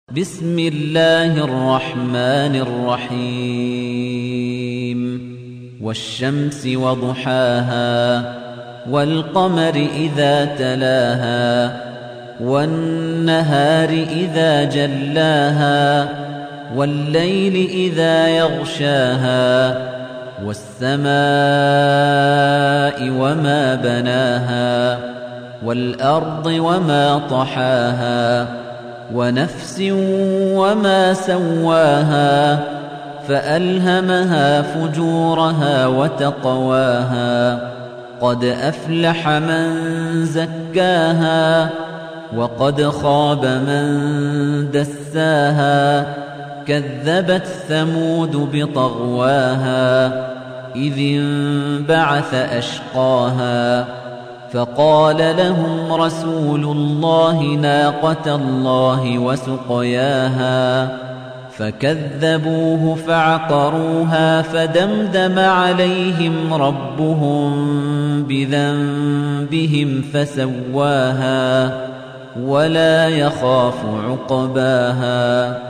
بسم الله الرحمن الرحيم والشمس وضحاها والقمر إذا تلاها والنهار إذا جلاها والليل إذا يغشاها والسماء وما بناها والأرض وما طحاها ونفس وما سواها فألهمها فجورها وتقواها قد أفلح من زكاها وقد خاب من دساها كذبت ثمود بطغواها إذ انبعث أشقاها فقال لهم رسول الله ناقة الله وسقياها فكذبوه فعقروها فدمدم عليهم ربهم بذنبهم فسواها ولا يخاف عقباها